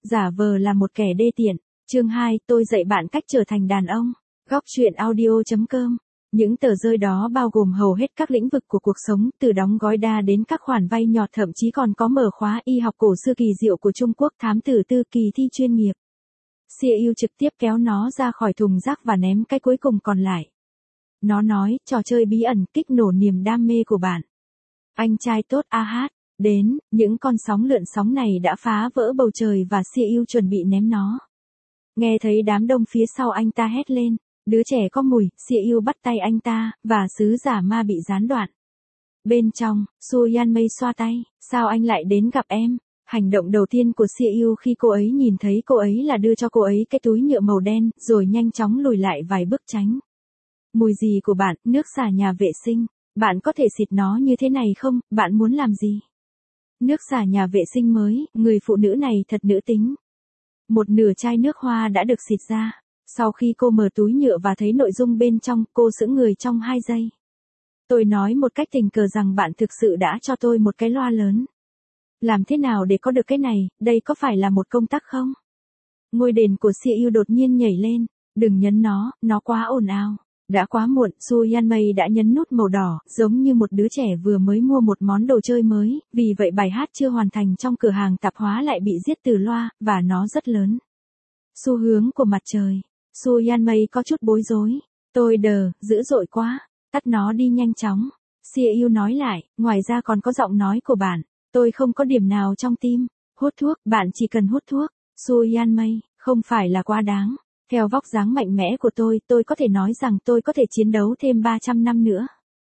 Giả vờ là một kẻ đê tiện. Chương 2, tôi dạy bạn cách trở thành đàn ông. Góc truyện audio.com. Những tờ rơi đó bao gồm hầu hết các lĩnh vực của cuộc sống, từ đóng gói đa đến các khoản vay nhọt, thậm chí còn có mở khóa y học cổ xưa kỳ diệu của Trung Quốc, thám tử tư kỳ thi chuyên nghiệp. CEO trực tiếp kéo nó ra khỏi thùng rác và ném cái cuối cùng còn lại. Nó nói, trò chơi bí ẩn kích nổ niềm đam mê của bạn. Anh trai tốt AH. Đến, những con sóng lượn sóng này đã phá vỡ bầu trời và CEO chuẩn bị ném nó. Nghe thấy đám đông phía sau anh ta hét lên. Đứa trẻ có mùi, CEO bắt tay anh ta, và sứ giả ma bị gián đoạn. Bên trong, Su Yanmei xoa tay, sao anh lại đến gặp em? Hành động đầu tiên của CEO khi cô ấy nhìn thấy cô ấy là đưa cho cô ấy cái túi nhựa màu đen, rồi nhanh chóng lùi lại vài bước tránh. Mùi gì của bạn, nước xả nhà vệ sinh, bạn có thể xịt nó như thế này không, bạn muốn làm gì? Nước xả nhà vệ sinh mới, người phụ nữ này thật nữ tính. Một nửa chai nước hoa đã được xịt ra. Sau khi cô mở túi nhựa và thấy nội dung bên trong, cô sững người trong 2 giây. Tôi nói một cách tình cờ rằng bạn thực sự đã cho tôi một cái loa lớn. Làm thế nào để có được cái này, đây có phải là một công tắc không? Ngôi đền của CEO đột nhiên nhảy lên. Đừng nhấn nó quá ồn ào. Đã quá muộn, Su Yanmei đã nhấn nút màu đỏ, giống như một đứa trẻ vừa mới mua một món đồ chơi mới, vì vậy bài hát chưa hoàn thành trong cửa hàng tạp hóa lại bị giết từ loa, và nó rất lớn. Xu hướng của mặt trời. Su Yanmei có chút bối rối. Tôi dữ dội quá. Tắt nó đi nhanh chóng. CEO nói lại, ngoài ra còn có giọng nói của bạn. Tôi không có điểm nào trong tim. Hút thuốc, bạn chỉ cần hút thuốc. Su Yanmei, không phải là quá đáng. Theo vóc dáng mạnh mẽ của tôi có thể nói rằng tôi có thể chiến đấu thêm 300 năm nữa.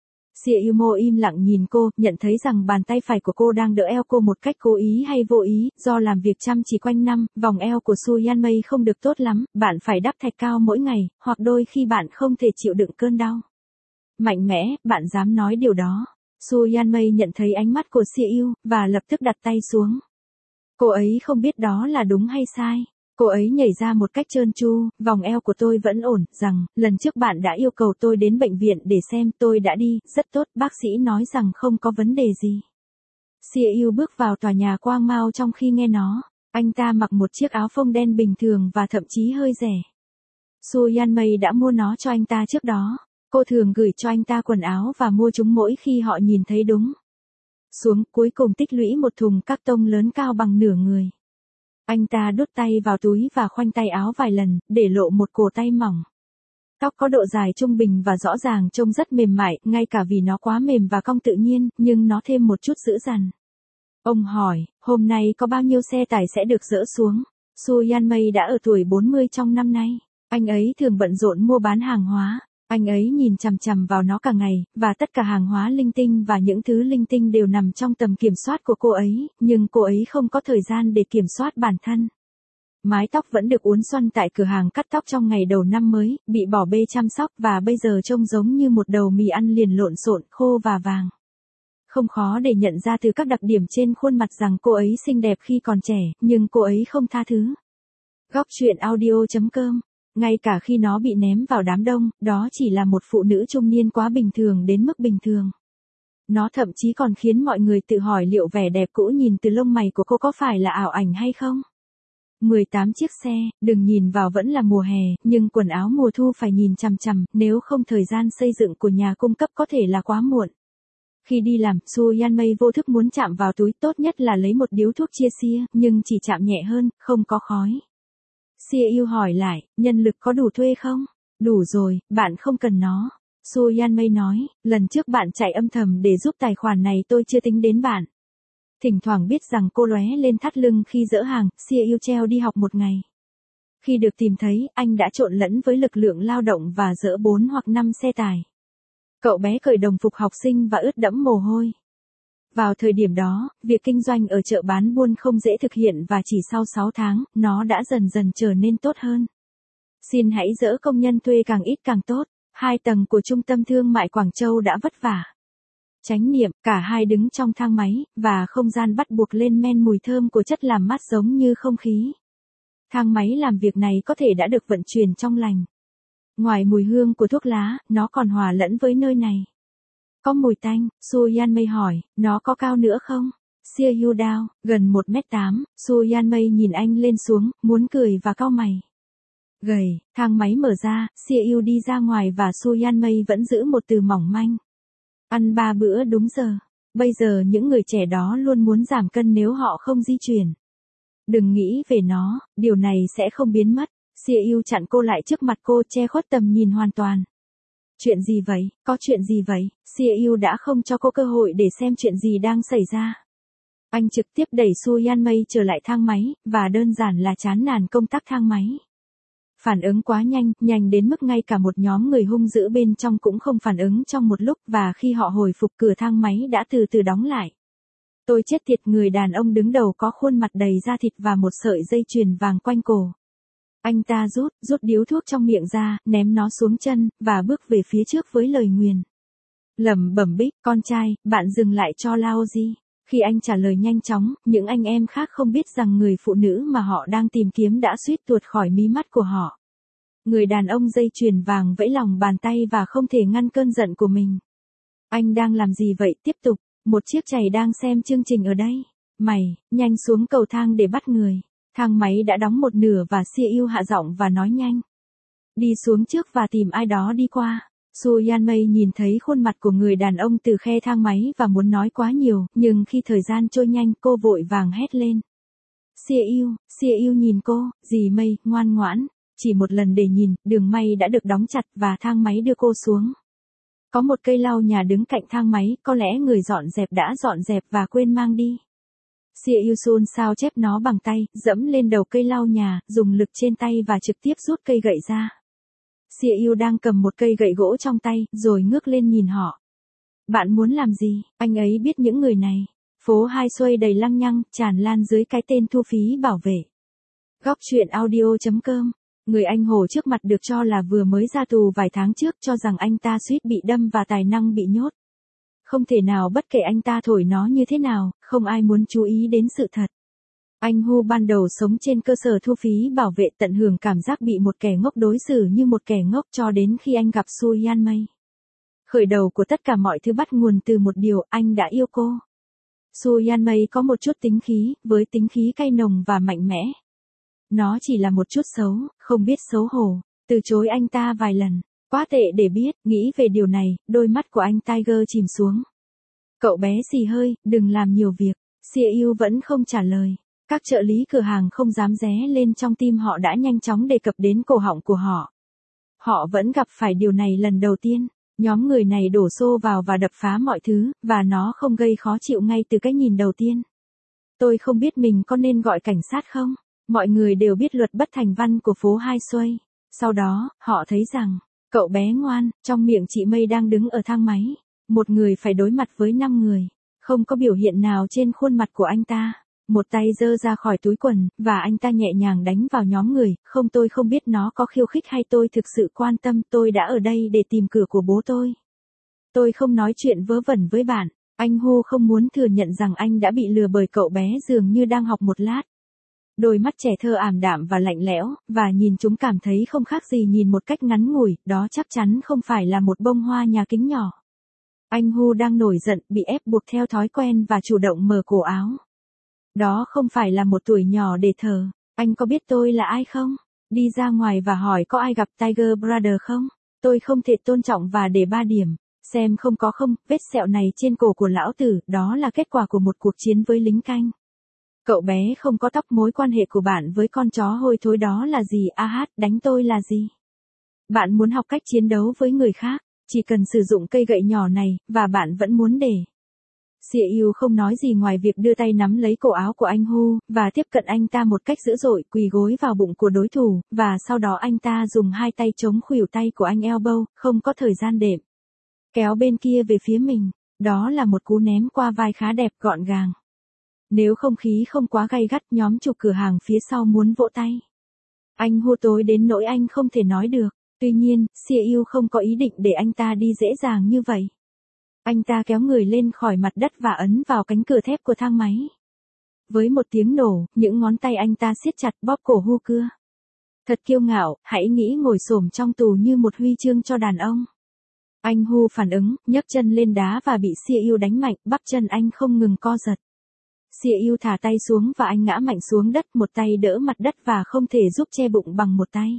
CEO im lặng nhìn cô, nhận thấy rằng bàn tay phải của cô đang đỡ eo cô một cách cố ý hay vô ý, do làm việc chăm chỉ quanh năm, vòng eo của Su Yanmei không được tốt lắm, bạn phải đắp thạch cao mỗi ngày, hoặc đôi khi bạn không thể chịu đựng cơn đau. Mạnh mẽ, bạn dám nói điều đó. Su Yanmei nhận thấy ánh mắt của CEO, và lập tức đặt tay xuống. Cô ấy không biết đó là đúng hay sai. Cô ấy nhảy ra một cách trơn tru, vòng eo của tôi vẫn ổn, rằng, lần trước bạn đã yêu cầu tôi đến bệnh viện để xem, tôi đã đi, rất tốt, bác sĩ nói rằng không có vấn đề gì. CEO bước vào tòa nhà Quang Mao trong khi nghe nó, anh ta mặc một chiếc áo phông đen bình thường và thậm chí hơi rẻ. Su Yanmei đã mua nó cho anh ta trước đó, cô thường gửi cho anh ta quần áo và mua chúng mỗi khi họ nhìn thấy đúng. Xuống, cuối cùng tích lũy một thùng các tông lớn cao bằng nửa người. Anh ta đút tay vào túi và khoanh tay áo vài lần, để lộ một cổ tay mỏng. Tóc có độ dài trung bình và rõ ràng trông rất mềm mại, ngay cả vì nó quá mềm và cong tự nhiên, nhưng nó thêm một chút dữ dằn. Ông hỏi, hôm nay có bao nhiêu xe tải sẽ được dỡ xuống? Su Yanmei đã ở tuổi 40 trong năm nay. Anh ấy thường bận rộn mua bán hàng hóa. Anh ấy nhìn chằm chằm vào nó cả ngày, và tất cả hàng hóa linh tinh và những thứ linh tinh đều nằm trong tầm kiểm soát của cô ấy, nhưng cô ấy không có thời gian để kiểm soát bản thân. Mái tóc vẫn được uốn xoăn tại cửa hàng cắt tóc trong ngày đầu năm mới, bị bỏ bê chăm sóc và bây giờ trông giống như một đầu mì ăn liền lộn xộn, khô và vàng. Không khó để nhận ra từ các đặc điểm trên khuôn mặt rằng cô ấy xinh đẹp khi còn trẻ, nhưng cô ấy không tha thứ. Góc truyện audio.com. Ngay cả khi nó bị ném vào đám đông, đó chỉ là một phụ nữ trung niên quá bình thường đến mức bình thường. Nó thậm chí còn khiến mọi người tự hỏi liệu vẻ đẹp cũ nhìn từ lông mày của cô có phải là ảo ảnh hay không. 18 chiếc xe, đừng nhìn vào vẫn là mùa hè, nhưng quần áo mùa thu phải nhìn chằm chằm, nếu không thời gian xây dựng của nhà cung cấp có thể là quá muộn. Khi đi làm, Su Yanmei vô thức muốn chạm vào túi, tốt nhất là lấy một điếu thuốc chia xia, nhưng chỉ chạm nhẹ hơn, không có khói. CEO hỏi lại, nhân lực có đủ thuê không? Đủ rồi, bạn không cần nó. Su Yanmei nói, lần trước bạn chạy âm thầm để giúp tài khoản này tôi chưa tính đến bạn. Thỉnh thoảng biết rằng cô lóe lên thắt lưng khi dỡ hàng, CEO treo đi học một ngày. Khi được tìm thấy, anh đã trộn lẫn với lực lượng lao động và dỡ 4 hoặc 5 xe tải. Cậu bé cởi đồng phục học sinh và ướt đẫm mồ hôi. Vào thời điểm đó, việc kinh doanh ở chợ bán buôn không dễ thực hiện và chỉ sau 6 tháng, nó đã dần dần trở nên tốt hơn. Xin hãy dỡ công nhân thuê càng ít càng tốt. 2 tầng của trung tâm thương mại Quảng Châu đã vất vả. Chánh niệm, cả hai đứng trong thang máy, và không gian bắt buộc lên men mùi thơm của chất làm mát giống như không khí. Thang máy làm việc này có thể đã được vận chuyển trong lành. Ngoài mùi hương của thuốc lá, nó còn hòa lẫn với nơi này. Có mùi tanh, Su Yanmei hỏi, nó có cao nữa không? See you down, gần 1m8, Su Yanmei nhìn anh lên xuống, muốn cười và cau mày. Gầy, thang máy mở ra, See you đi ra ngoài và Su Yanmei vẫn giữ một từ mỏng manh. Ăn 3 bữa đúng giờ. Bây giờ những người trẻ đó luôn muốn giảm cân nếu họ không di chuyển. Đừng nghĩ về nó, điều này sẽ không biến mất. See you chặn cô lại trước mặt cô, che khuất tầm nhìn hoàn toàn. Chuyện gì vậy, có chuyện gì vậy? See you đã không cho cô cơ hội để xem chuyện gì đang xảy ra. Anh trực tiếp đẩy Su Yanmei trở lại thang máy, và đơn giản là chán nản công tắc thang máy. Phản ứng quá nhanh, nhanh đến mức ngay cả một nhóm người hung dữ bên trong cũng không phản ứng trong một lúc, và khi họ hồi phục cửa thang máy đã từ từ đóng lại. Tôi chết tiệt, người đàn ông đứng đầu có khuôn mặt đầy da thịt và một sợi dây chuyền vàng quanh cổ. Anh ta rút điếu thuốc trong miệng ra, ném nó xuống chân, và bước về phía trước với lời nguyền. Lẩm bẩm Bích, con trai, bạn dừng lại cho Laozi. Khi anh trả lời nhanh chóng, những anh em khác không biết rằng người phụ nữ mà họ đang tìm kiếm đã suýt tuột khỏi mí mắt của họ. Người đàn ông dây chuyền vàng vẫy lòng bàn tay và không thể ngăn cơn giận của mình. Anh đang làm gì vậy? Tiếp tục, một chiếc chày đang xem chương trình ở đây. Mày, nhanh xuống cầu thang để bắt người. Thang máy đã đóng một nửa và See you hạ giọng và nói nhanh. Đi xuống trước và tìm ai đó đi qua. Su Yanmei nhìn thấy khuôn mặt của người đàn ông từ khe thang máy và muốn nói quá nhiều, nhưng khi thời gian trôi nhanh cô vội vàng hét lên. See you nhìn cô, dì Mei, ngoan ngoãn, chỉ một lần để nhìn, đường may đã được đóng chặt và thang máy đưa cô xuống. Có một cây lau nhà đứng cạnh thang máy, có lẽ người dọn dẹp đã dọn dẹp và quên mang đi. See you xôn xao chép nó bằng tay, dẫm lên đầu cây lau nhà, dùng lực trên tay và trực tiếp rút cây gậy ra. See you đang cầm một cây gậy gỗ trong tay, rồi ngước lên nhìn họ. Bạn muốn làm gì? Anh ấy biết những người này. Phố Hai Xuây đầy lăng nhăng, tràn lan dưới cái tên thu phí bảo vệ. Góc truyện audio.com. Người anh hổ trước mặt được cho là vừa mới ra tù vài tháng trước, cho rằng anh ta suýt bị đâm và tài năng bị nhốt. Không thể nào, bất kể anh ta thổi nó như thế nào, không ai muốn chú ý đến sự thật. Anh Hu ban đầu sống trên cơ sở thu phí bảo vệ, tận hưởng cảm giác bị một kẻ ngốc đối xử như một kẻ ngốc cho đến khi anh gặp Su Yanmei. Khởi đầu của tất cả mọi thứ bắt nguồn từ một điều, anh đã yêu cô. Su Yanmei có một chút tính khí, với tính khí cay nồng và mạnh mẽ. Nó chỉ là một chút xấu, không biết xấu hổ, từ chối anh ta vài lần. Quá tệ để biết, nghĩ về điều này, đôi mắt của anh Tiger chìm xuống. Cậu bé xì hơi, đừng làm nhiều việc. See you vẫn không trả lời. Các trợ lý cửa hàng không dám ré lên, trong tim họ đã nhanh chóng đề cập đến cổ họng của họ. Họ vẫn gặp phải điều này lần đầu tiên. Nhóm người này đổ xô vào và đập phá mọi thứ, và nó không gây khó chịu ngay từ cái nhìn đầu tiên. Tôi không biết mình có nên gọi cảnh sát không? Mọi người đều biết luật bất thành văn của phố Hai Xuây. Sau đó, họ thấy rằng, cậu bé ngoan, trong miệng chị Mei đang đứng ở thang máy. Một người phải đối mặt với 5 người. Không có biểu hiện nào trên khuôn mặt của anh ta. Một tay giơ ra khỏi túi quần, và anh ta nhẹ nhàng đánh vào nhóm người. Không, tôi không biết nó có khiêu khích hay tôi thực sự quan tâm, tôi đã ở đây để tìm cửa của bố tôi. Tôi không nói chuyện vớ vẩn với bạn. Anh Hu không muốn thừa nhận rằng anh đã bị lừa bởi cậu bé, dường như đang học một lát. Đôi mắt trẻ thơ ảm đạm và lạnh lẽo, và nhìn chúng cảm thấy không khác gì nhìn một cách ngắn ngủi, đó chắc chắn không phải là một bông hoa nhà kính nhỏ. Anh Hu đang nổi giận, bị ép buộc theo thói quen và chủ động mở cổ áo. Đó không phải là một tuổi nhỏ để thờ. Anh có biết tôi là ai không? Đi ra ngoài và hỏi có ai gặp Tiger Brother không? Tôi không thể tôn trọng và để 3 điểm. Xem không có không, vết sẹo này trên cổ của lão tử, đó là kết quả của một cuộc chiến với lính canh. Cậu bé không có tóc, mối quan hệ của bạn với con chó hôi thối đó là gì? Đánh tôi là gì? Bạn muốn học cách chiến đấu với người khác, chỉ cần sử dụng cây gậy nhỏ này, và bạn vẫn muốn để. See you không nói gì ngoài việc đưa tay nắm lấy cổ áo của anh Hu, và tiếp cận anh ta một cách dữ dội, quỳ gối vào bụng của đối thủ, và sau đó anh ta dùng 2 tay chống khuỷu tay của anh Elbow, không có thời gian đệm. Kéo bên kia về phía mình. Đó là một cú ném qua vai khá đẹp, gọn gàng. Nếu không khí không quá gay gắt, nhóm chủ cửa hàng phía sau muốn vỗ tay. Anh Hu tối đến nỗi anh không thể nói được. Tuy nhiên, See you không có ý định để anh ta đi dễ dàng như vậy. Anh ta kéo người lên khỏi mặt đất và ấn vào cánh cửa thép của thang máy. Với một tiếng nổ, những ngón tay anh ta siết chặt bóp cổ Hu cưa. Thật kiêu ngạo, hãy nghĩ ngồi xổm trong tù như một huy chương cho đàn ông. Anh Hu phản ứng, nhấc chân lên đá và bị See you đánh mạnh, bắp chân anh không ngừng co giật. CEO thả tay xuống và anh ngã mạnh xuống đất, một tay đỡ mặt đất và không thể giúp che bụng bằng một tay.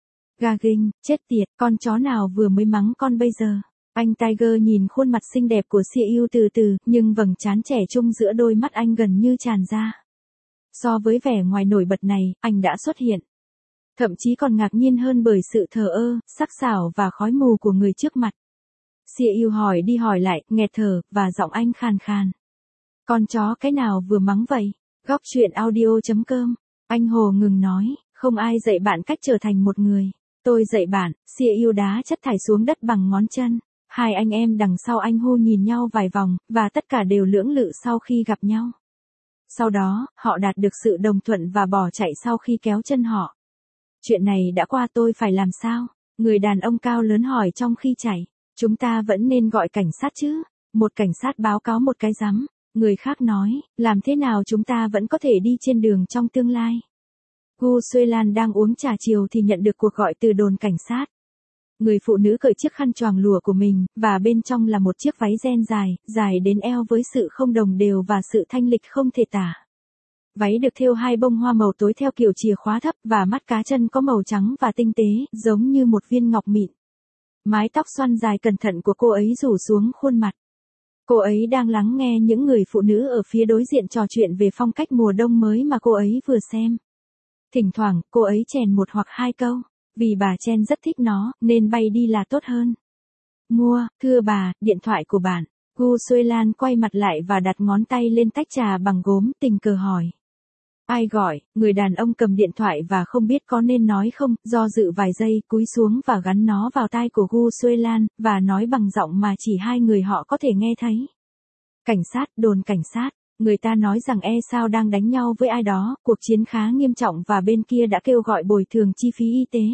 Gagin, chết tiệt, con chó nào vừa mới mắng con bây giờ? Anh Tiger nhìn khuôn mặt xinh đẹp của CEO từ từ, nhưng vầng trán trẻ trung giữa đôi mắt anh gần như tràn ra. So với vẻ ngoài nổi bật này, anh đã xuất hiện. Thậm chí còn ngạc nhiên hơn bởi sự thờ ơ, sắc sảo và khói mù của người trước mặt. CEO hỏi đi hỏi lại, nghẹt thở, và giọng anh khàn khàn. Con chó cái nào vừa mắng vậy? Góc chuyện audio.com. Anh Hồ ngừng nói, không ai dạy bạn cách trở thành một người. Tôi dạy bạn. CEO đá chất thải xuống đất bằng ngón chân. Hai anh em đằng sau anh hô nhìn nhau vài vòng, và tất cả đều lưỡng lự sau khi gặp nhau. Sau đó, họ đạt được sự đồng thuận và bỏ chạy sau khi kéo chân họ. Chuyện này đã qua, tôi phải làm sao? Người đàn ông cao lớn hỏi trong khi chạy. Chúng ta vẫn nên gọi cảnh sát chứ? Một cảnh sát báo cáo một cái rắm. Người khác nói, làm thế nào chúng ta vẫn có thể đi trên đường trong tương lai? Gu Xuelan đang uống trà chiều thì nhận được cuộc gọi từ đồn cảnh sát. Người phụ nữ cởi chiếc khăn choàng lụa của mình, và bên trong là một chiếc váy ren dài, dài đến eo với sự không đồng đều và sự thanh lịch không thể tả. Váy được thêu 2 bông hoa màu tối theo kiểu chìa khóa thấp, và mắt cá chân có màu trắng và tinh tế, giống như một viên ngọc mịn. Mái tóc xoăn dài cẩn thận của cô ấy rủ xuống khuôn mặt. Cô ấy đang lắng nghe những người phụ nữ ở phía đối diện trò chuyện về phong cách mùa đông mới mà cô ấy vừa xem. Thỉnh thoảng, cô ấy chèn một hoặc hai câu. Vì bà Chen rất thích nó, nên bay đi là tốt hơn. Mua, thưa bà, điện thoại của bạn. Gu Xuelan quay mặt lại và đặt ngón tay lên tách trà bằng gốm, tình cờ hỏi. Ai gọi? Người đàn ông cầm điện thoại và không biết có nên nói không, do dự vài giây, cúi xuống và gắn nó vào tai của Gu Xuelan, và nói bằng giọng mà chỉ hai người họ có thể nghe thấy. Cảnh sát, đồn cảnh sát. Người ta nói rằng Sao đang đánh nhau với ai đó, cuộc chiến khá nghiêm trọng và bên kia đã kêu gọi bồi thường chi phí y tế.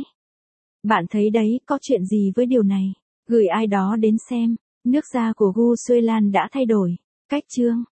Bạn thấy đấy, có chuyện gì với điều này? Gửi ai đó đến xem. Nước da của Gu Xuelan đã thay đổi. Cách chương.